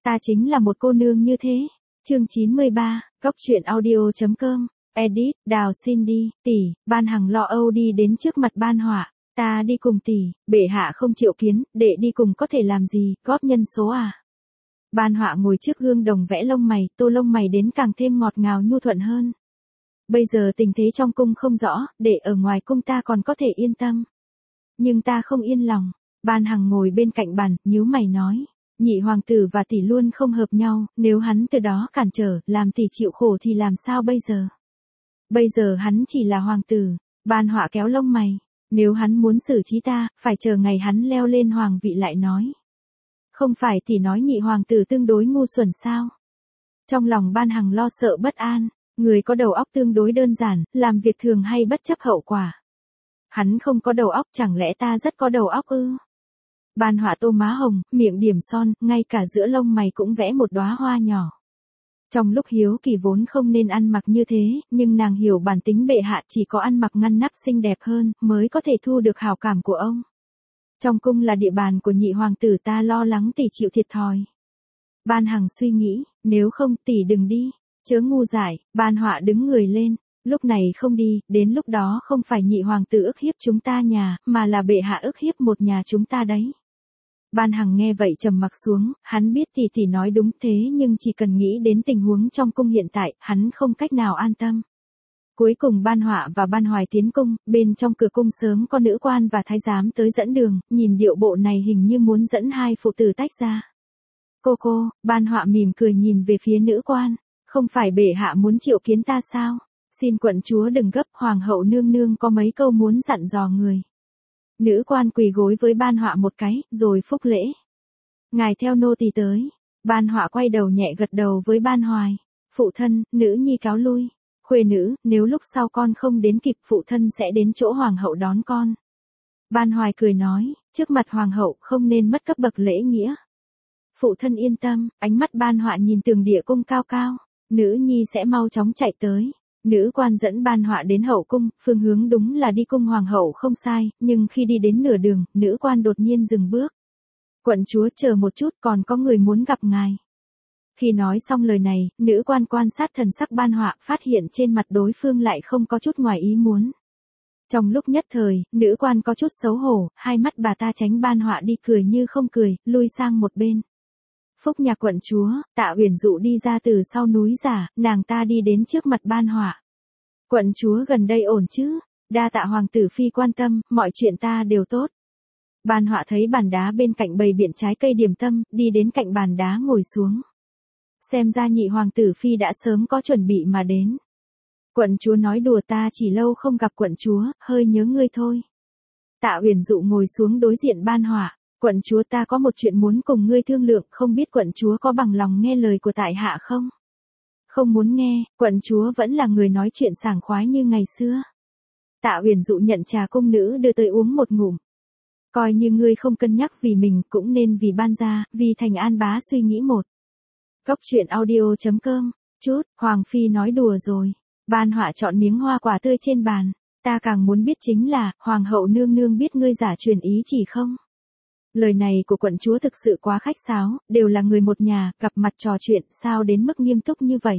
Ta chính là một cô nương như thế. Chương 93, Cóc truyện audio.com, edit, Đào xin đi, tỷ, Ban Hằng lo âu đi đến trước mặt Ban Họa, ta đi cùng tỷ, bệ hạ không triệu kiến, đệ đi cùng có thể làm gì, góp nhân số à. Ban Họa ngồi trước gương đồng vẽ lông mày, tô lông mày đến càng thêm ngọt ngào nhu thuận hơn. Bây giờ tình thế trong cung không rõ, để ở ngoài cung ta còn có thể yên tâm. Nhưng ta không yên lòng. Ban Hằng ngồi bên cạnh bàn, nhíu mày nói. Nhị hoàng tử và tỷ luôn không hợp nhau, nếu hắn từ đó cản trở, làm tỷ chịu khổ thì làm sao bây giờ? Bây giờ hắn chỉ là hoàng tử. Ban Họa kéo lông mày. Nếu hắn muốn xử trí ta, phải chờ ngày hắn leo lên hoàng vị lại nói. Không phải tỷ nói nhị hoàng tử tương đối ngu xuẩn sao? Trong lòng Ban Hằng lo sợ bất an. Người có đầu óc tương đối đơn giản, làm việc thường hay bất chấp hậu quả. Hắn không có đầu óc, chẳng lẽ ta rất có đầu óc ư? Ban Họa tô má hồng, miệng điểm son, ngay cả giữa lông mày cũng vẽ một đóa hoa nhỏ. Trong lúc hiếu kỳ vốn không nên ăn mặc như thế, nhưng nàng hiểu bản tính bệ hạ chỉ có ăn mặc ngăn nắp xinh đẹp hơn, mới có thể thu được hảo cảm của ông. Trong cung là địa bàn của nhị hoàng tử, ta lo lắng tỷ chịu thiệt thòi. Ban Hằng suy nghĩ, nếu không tỷ đừng đi. Chớ ngu dại, Ban Họa đứng người lên, lúc này không đi, đến lúc đó không phải nhị hoàng tử ức hiếp chúng ta nhà, mà là bệ hạ ức hiếp một nhà chúng ta đấy. Ban Hằng nghe vậy trầm mặc xuống, hắn biết tỷ nói đúng thế nhưng chỉ cần nghĩ đến tình huống trong cung hiện tại, hắn không cách nào an tâm. Cuối cùng Ban Họa và Ban Hoài tiến cung, bên trong cửa cung sớm có nữ quan và thái giám tới dẫn đường, nhìn điệu bộ này hình như muốn dẫn hai phụ tử tách ra. Cô, Ban Họa mỉm cười nhìn về phía nữ quan. Không phải bệ hạ muốn triệu kiến ta sao? Xin quận chúa đừng gấp, hoàng hậu nương nương có mấy câu muốn dặn dò người. Nữ quan quỳ gối với Ban Họa một cái, rồi phúc lễ. Ngài theo nô tỳ tới. Ban Họa quay đầu nhẹ gật đầu với Ban Hoài. Phụ thân, nữ nhi cáo lui. Khuê nữ, nếu lúc sau con không đến kịp phụ thân sẽ đến chỗ hoàng hậu đón con. Ban Hoài cười nói, trước mặt hoàng hậu không nên mất cấp bậc lễ nghĩa. Phụ thân yên tâm, ánh mắt Ban Họa nhìn tường địa cung cao cao. Nữ nhi sẽ mau chóng chạy tới. Nữ quan dẫn Ban Họa đến hậu cung, phương hướng đúng là đi cung hoàng hậu không sai, nhưng khi đi đến nửa đường, nữ quan đột nhiên dừng bước. Quận chúa chờ một chút, còn có người muốn gặp ngài. Khi nói xong lời này, nữ quan quan sát thần sắc Ban Họa, phát hiện trên mặt đối phương lại không có chút ngoài ý muốn. Trong lúc nhất thời, nữ quan có chút xấu hổ, hai mắt bà ta tránh Ban Họa đi, cười như không cười, lui sang một bên. Phúc nhà quận chúa, Tạ Uyển Dụ đi ra từ sau núi giả, nàng ta đi đến trước mặt Ban Họa. Quận chúa gần đây ổn chứ? Đa tạ hoàng tử phi quan tâm, mọi chuyện ta đều tốt. Ban Họa thấy bàn đá bên cạnh bày biện trái cây điểm tâm, đi đến cạnh bàn đá ngồi xuống. Xem ra nhị hoàng tử phi đã sớm có chuẩn bị mà đến. Quận chúa nói đùa, ta chỉ lâu không gặp quận chúa, hơi nhớ ngươi thôi. Tạ Uyển Dụ ngồi xuống đối diện Ban Họa. Quận chúa, ta có một chuyện muốn cùng ngươi thương lượng, không biết quận chúa có bằng lòng nghe lời của tại hạ không? Không muốn nghe, quận chúa vẫn là người nói chuyện sảng khoái như ngày xưa. Tạ Uyển Dụ nhận trà cung nữ đưa tới uống một ngụm. Coi như ngươi không cân nhắc vì mình, cũng nên vì Ban gia, vì thành An bá suy nghĩ một. Cóc truyện audio.com, chút, Hoàng phi nói đùa rồi. Ban Họa chọn miếng hoa quả tươi trên bàn. Ta càng muốn biết chính là, hoàng hậu nương nương biết ngươi giả truyền ý chỉ không? Lời này của quận chúa thực sự quá khách sáo, đều là người một nhà, gặp mặt trò chuyện, sao đến mức nghiêm túc như vậy?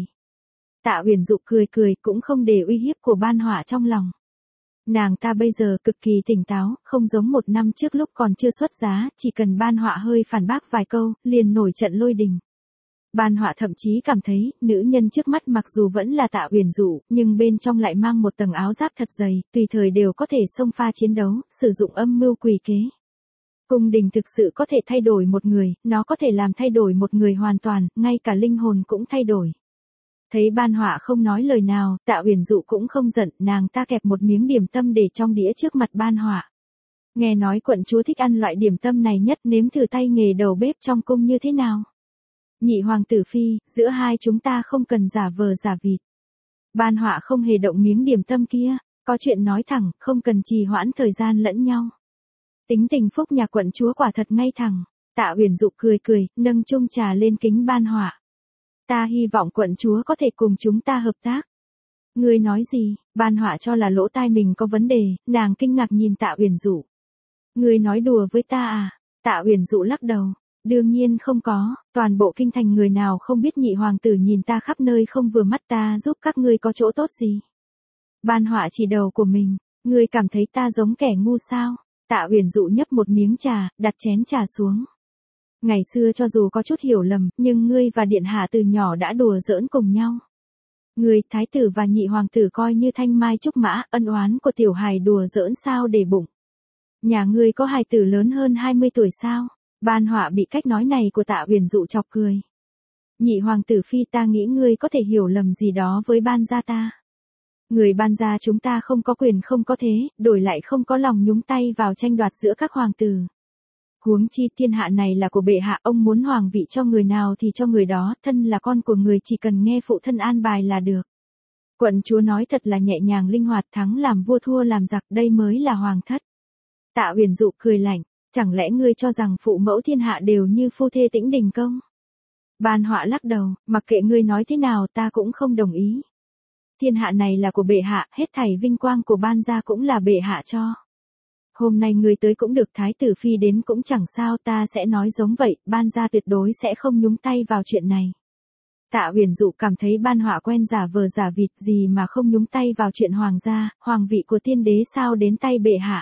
Tạ Uyển Dụ cười cũng không để uy hiếp của Ban Họa trong lòng. Nàng ta bây giờ cực kỳ tỉnh táo, không giống một năm trước lúc còn chưa xuất giá, chỉ cần Ban Họa hơi phản bác vài câu, liền nổi trận lôi đình. Ban Họa thậm chí cảm thấy, nữ nhân trước mắt mặc dù vẫn là Tạ Uyển Dụ, nhưng bên trong lại mang một tầng áo giáp thật dày, tùy thời đều có thể xông pha chiến đấu, sử dụng âm mưu quỷ kế. Cung đình thực sự có thể thay đổi một người, nó có thể làm thay đổi một người hoàn toàn, ngay cả linh hồn cũng thay đổi. Thấy Ban Họa không nói lời nào, Tạ Uyển Dụ cũng không giận, nàng ta kẹp một miếng điểm tâm để trong đĩa trước mặt Ban Họa. Nghe nói quận chúa thích ăn loại điểm tâm này nhất, nếm thử tay nghề đầu bếp trong cung như thế nào. Nhị hoàng tử phi, giữa hai chúng ta không cần giả vờ giả vịt. Ban Họa không hề động miếng điểm tâm kia, có chuyện nói thẳng, không cần trì hoãn thời gian lẫn nhau. Tính tình Phúc nhà quận chúa quả thật ngay thẳng. Tạ Uyển Dụ cười, nâng chung trà lên kính Ban Họa. Ta hy vọng quận chúa có thể cùng chúng ta hợp tác. Ngươi nói gì? Ban Họa cho là lỗ tai mình có vấn đề, nàng kinh ngạc nhìn Tạ Uyển Dụ. Ngươi nói đùa với ta à? Tạ Uyển Dụ lắc đầu. Đương nhiên không có, toàn bộ kinh thành người nào không biết nhị hoàng tử nhìn ta khắp nơi không vừa mắt, ta giúp các ngươi có chỗ tốt gì. Ban Họa chỉ đầu của mình, ngươi cảm thấy ta giống kẻ ngu sao? Tạ Uyển Dụ nhấp một miếng trà, đặt chén trà xuống. Ngày xưa cho dù có chút hiểu lầm, nhưng ngươi và điện hạ từ nhỏ đã đùa giỡn cùng nhau. Ngươi, thái tử và nhị hoàng tử coi như thanh mai trúc mã, ân oán của tiểu hài đùa giỡn sao để bụng. Nhà ngươi có hài tử lớn hơn 20 tuổi sao? Ban Họa bị cách nói này của Tạ Uyển Dụ chọc cười. Nhị hoàng tử phi, ta nghĩ ngươi có thể hiểu lầm gì đó với Ban gia ta. Người Ban gia chúng ta không có quyền không có thế, đổi lại không có lòng nhúng tay vào tranh đoạt giữa các hoàng tử. Huống chi thiên hạ này là của bệ hạ, ông muốn hoàng vị cho người nào thì cho người đó, thân là con của người chỉ cần nghe phụ thân an bài là được. Quận chúa nói thật là nhẹ nhàng linh hoạt, thắng làm vua thua làm giặc, đây mới là hoàng thất. Tạ Uyển Dụ cười lạnh, chẳng lẽ ngươi cho rằng phụ mẫu thiên hạ đều như phu thê Tĩnh Đình Công? Ban Họa lắc đầu, mặc kệ ngươi nói thế nào ta cũng không đồng ý. Thiên hạ này là của bệ hạ, hết thảy vinh quang của Ban gia cũng là bệ hạ cho. Hôm nay ngươi tới cũng được, thái tử phi đến cũng chẳng sao, ta sẽ nói giống vậy, Ban gia tuyệt đối sẽ không nhúng tay vào chuyện này. Tạ Uyển Dụ cảm thấy Ban Họa quen giả vờ giả vịt, gì mà không nhúng tay vào chuyện hoàng gia, hoàng vị của tiên đế sao đến tay bệ hạ.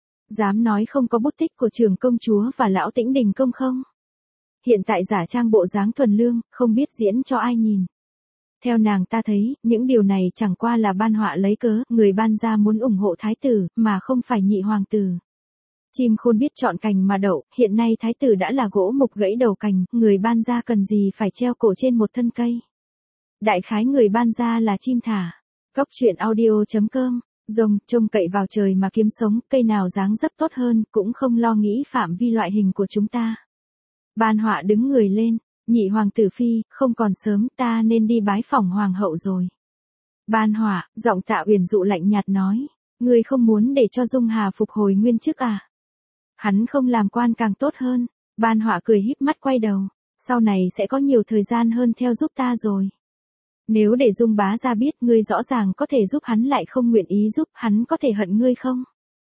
Dám nói không có bút tích của trưởng công chúa và lão Tĩnh Đình Công không? Hiện tại giả trang bộ dáng thuần lương, không biết diễn cho ai nhìn. Theo nàng ta thấy, những điều này chẳng qua là Ban Họa lấy cớ, người Ban gia muốn ủng hộ thái tử, mà không phải nhị hoàng tử. Chim khôn biết chọn cành mà đậu, hiện nay thái tử đã là gỗ mục gãy đầu cành, người Ban gia cần gì phải treo cổ trên một thân cây. Đại khái người Ban gia là chim thả. Cóc truyện audio.com, rồng, trông cậy vào trời mà kiếm sống, cây nào dáng dấp tốt hơn, cũng không lo nghĩ phạm vi loại hình của chúng ta. Ban Họa đứng người lên, nhị hoàng tử phi, không còn sớm, ta nên đi bái phỏng hoàng hậu rồi. Ban Họa, giọng Tạ Uyển Dụ lạnh nhạt nói, ngươi không muốn để cho Dung Hà phục hồi nguyên chức à? Hắn không làm quan càng tốt hơn. Ban Họa cười híp mắt quay đầu, sau này sẽ có nhiều thời gian hơn theo giúp ta rồi. Nếu để Dung bá gia biết ngươi rõ ràng có thể giúp hắn lại không nguyện ý giúp, hắn có thể hận ngươi không?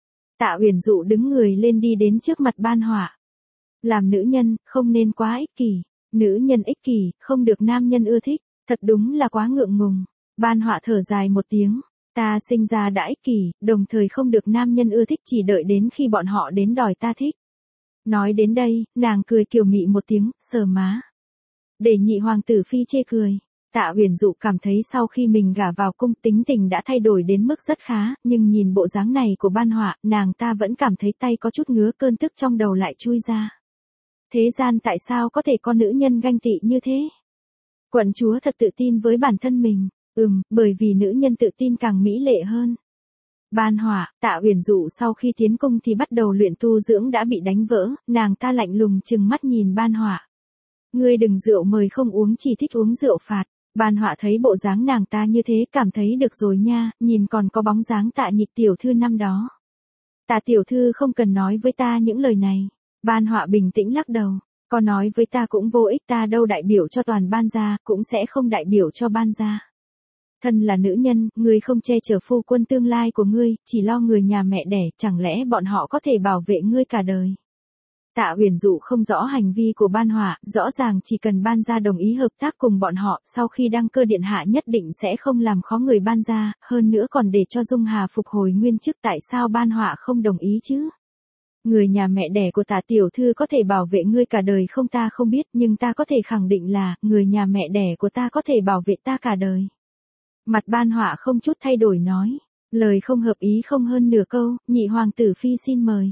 Tạ Uyển Dụ đứng người lên đi đến trước mặt Ban Họa. Làm nữ nhân, không nên quá ích kỷ. Nữ nhân ích kỷ, không được nam nhân ưa thích, thật đúng là quá ngượng ngùng. Ban Họa thở dài một tiếng, ta sinh ra đã ích kỷ, đồng thời không được nam nhân ưa thích, chỉ đợi đến khi bọn họ đến đòi ta thích. Nói đến đây, nàng cười kiều mị một tiếng, sờ má. Để nhị hoàng tử phi chê cười. Tạ Uyển Dụ cảm thấy sau khi mình gả vào cung, tính tình đã thay đổi đến mức rất khá, nhưng nhìn bộ dáng này của Ban Họa, nàng ta vẫn cảm thấy tay có chút ngứa, cơn tức trong đầu lại chui ra. Thế gian tại sao có thể có nữ nhân ganh tị như thế? Quận chúa thật tự tin với bản thân mình, bởi vì nữ nhân tự tin càng mỹ lệ hơn. Ban Họa, Tạ Uyển Dụ sau khi tiến cung thì bắt đầu luyện tu dưỡng đã bị đánh vỡ, nàng ta lạnh lùng trừng mắt nhìn Ban Họa. Ngươi đừng rượu mời không uống, chỉ thích uống rượu phạt. Ban Họa thấy bộ dáng nàng ta như thế cảm thấy được rồi nha, nhìn còn có bóng dáng Tạ Nhịch tiểu thư năm đó. Tạ tiểu thư không cần nói với ta những lời này. Ban Họa bình tĩnh lắc đầu, có nói với ta cũng vô ích, ta đâu đại biểu cho toàn Ban gia, cũng sẽ không đại biểu cho Ban gia. Thân là nữ nhân, ngươi không che chở phu quân tương lai của ngươi, chỉ lo người nhà mẹ đẻ, chẳng lẽ bọn họ có thể bảo vệ ngươi cả đời? Tạ Uyển Dụ không rõ hành vi của Ban Họa, rõ ràng chỉ cần Ban gia đồng ý hợp tác cùng bọn họ, sau khi đăng cơ điện hạ nhất định sẽ không làm khó người Ban gia, hơn nữa còn để cho Dung Hà phục hồi nguyên chức, tại sao Ban Họa không đồng ý chứ? Người nhà mẹ đẻ của Tạ tiểu thư có thể bảo vệ ngươi cả đời không, ta không biết, nhưng ta có thể khẳng định là, người nhà mẹ đẻ của ta có thể bảo vệ ta cả đời. Mặt Ban Họa không chút thay đổi nói, lời không hợp ý không hơn nửa câu, nhị hoàng tử phi xin mời.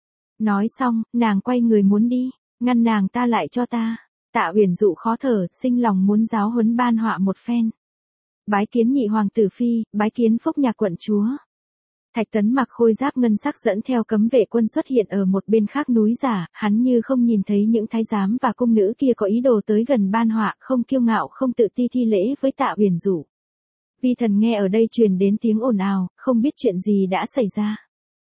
Nói xong, nàng quay người muốn đi, ngăn nàng ta lại cho ta. Tạ Uyển Dụ khó thở, sinh lòng muốn giáo huấn Ban Họa một phen. Bái kiến nhị hoàng tử phi, bái kiến Phúc Nhạc quận chúa. Thạch Tấn mặc khôi giáp ngân sắc dẫn theo cấm vệ quân xuất hiện ở một bên khác núi giả, hắn như không nhìn thấy những thái giám và cung nữ kia có ý đồ tới gần Ban Họa, không kiêu ngạo không tự ti thi lễ với Tạ Uyển Dụ. Vi thần nghe ở đây truyền đến tiếng ồn ào, không biết chuyện gì đã xảy ra.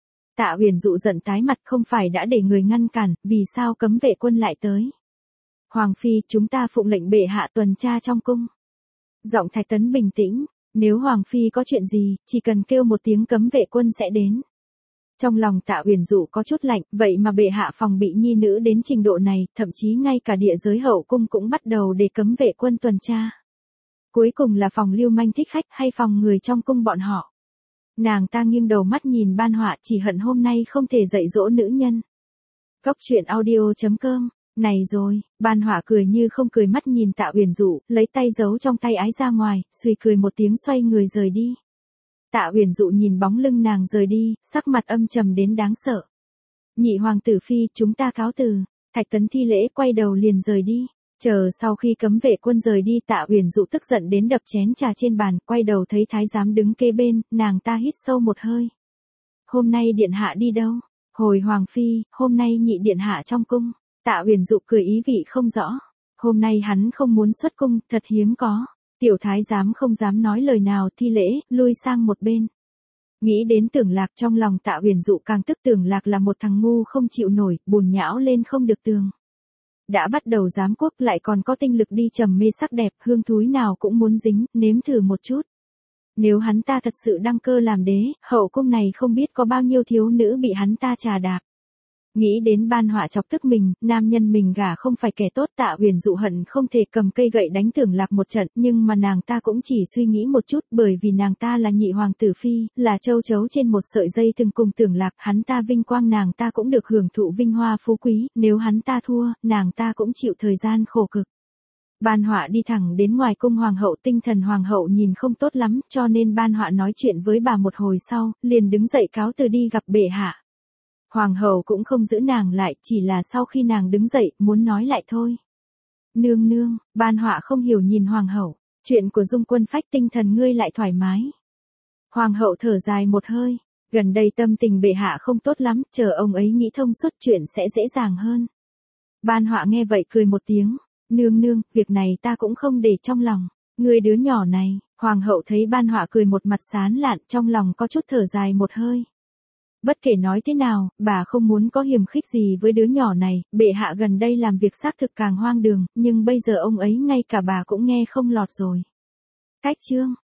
Tạ Uyển Dụ giận tái mặt, không phải đã để người ngăn cản, vì sao cấm vệ quân lại tới? Hoàng phi, chúng ta phụng lệnh bệ hạ tuần tra trong cung. Giọng Thạch Tấn bình tĩnh, nếu Hoàng phi có chuyện gì, chỉ cần kêu một tiếng cấm vệ quân sẽ đến. Trong lòng Tạ Uyển Dụ có chút lạnh, vậy mà bệ hạ phòng bị nhi nữ đến trình độ này, thậm chí ngay cả địa giới hậu cung cũng bắt đầu để cấm vệ quân tuần tra. Cuối cùng là phòng lưu manh thích khách hay phòng người trong cung bọn họ. Nàng ta nghiêng đầu mắt nhìn Ban Họa, chỉ hận hôm nay không thể dạy dỗ nữ nhân. Cốc truyện audio.com. Này rồi, Ban Họa cười như không cười mắt nhìn Tạ Uyển Dụ, lấy tay giấu trong tay ái ra ngoài, suy cười một tiếng xoay người rời đi. Tạ Uyển Dụ nhìn bóng lưng nàng rời đi, sắc mặt âm trầm đến đáng sợ. Nhị hoàng tử phi, chúng ta cáo từ. Thạch Tấn thi lễ quay đầu liền rời đi. Chờ sau khi cấm vệ quân rời đi, Tạ Uyển Dụ tức giận đến đập chén trà trên bàn, quay đầu thấy thái giám đứng kế bên, nàng ta hít sâu một hơi. Hôm nay điện hạ đi đâu? Hồi hoàng phi, hôm nay nhị điện hạ trong cung. Tạ Uyển Dụ cười ý vị không rõ. Hôm nay hắn không muốn xuất cung, thật hiếm có. Tiểu thái giám không dám nói lời nào, thi lễ, lui sang một bên. Nghĩ đến Tưởng Lạc, trong lòng Tạ Uyển Dụ càng tức. Tưởng Lạc là một thằng ngu không chịu nổi, bùn nhão lên không được tường. Đã bắt đầu giám quốc lại còn có tinh lực đi trầm mê sắc đẹp, hương thúi nào cũng muốn dính, nếm thử một chút. Nếu hắn ta thật sự đăng cơ làm đế, hậu cung này không biết có bao nhiêu thiếu nữ bị hắn ta trà đạp. Nghĩ đến Ban Họa chọc tức mình, nam nhân mình gả không phải kẻ tốt. Tạ Uyển Dụ hận không thể cầm cây gậy đánh Tưởng Lạc một trận, nhưng mà nàng ta cũng chỉ suy nghĩ một chút, bởi vì nàng ta là nhị hoàng tử phi, là châu chấu trên một sợi dây thừng cùng Tưởng Lạc, hắn ta vinh quang, nàng ta cũng được hưởng thụ vinh hoa phú quý, nếu hắn ta thua, nàng ta cũng chịu thời gian khổ cực. Ban Họa đi thẳng đến ngoài cung hoàng hậu, tinh thần hoàng hậu nhìn không tốt lắm, cho nên Ban Họa nói chuyện với bà một hồi sau, liền đứng dậy cáo từ đi gặp bệ hạ. Hoàng hậu cũng không giữ nàng lại, chỉ là sau khi nàng đứng dậy, muốn nói lại thôi. Nương nương, Ban Họa không hiểu nhìn hoàng hậu, chuyện của Dung Quân Phách tinh thần ngươi lại thoải mái. Hoàng hậu thở dài một hơi, gần đây tâm tình bệ hạ không tốt lắm, chờ ông ấy nghĩ thông suốt chuyện sẽ dễ dàng hơn. Ban Họa nghe vậy cười một tiếng, nương nương, việc này ta cũng không để trong lòng, ngươi đứa nhỏ này. Hoàng hậu thấy Ban Họa cười một mặt sán lạn, trong lòng có chút thở dài một hơi. Bất kể nói thế nào, bà không muốn có hiềm khích gì với đứa nhỏ này, bệ hạ gần đây làm việc xác thực càng hoang đường, nhưng bây giờ ông ấy ngay cả bà cũng nghe không lọt rồi. Cách chương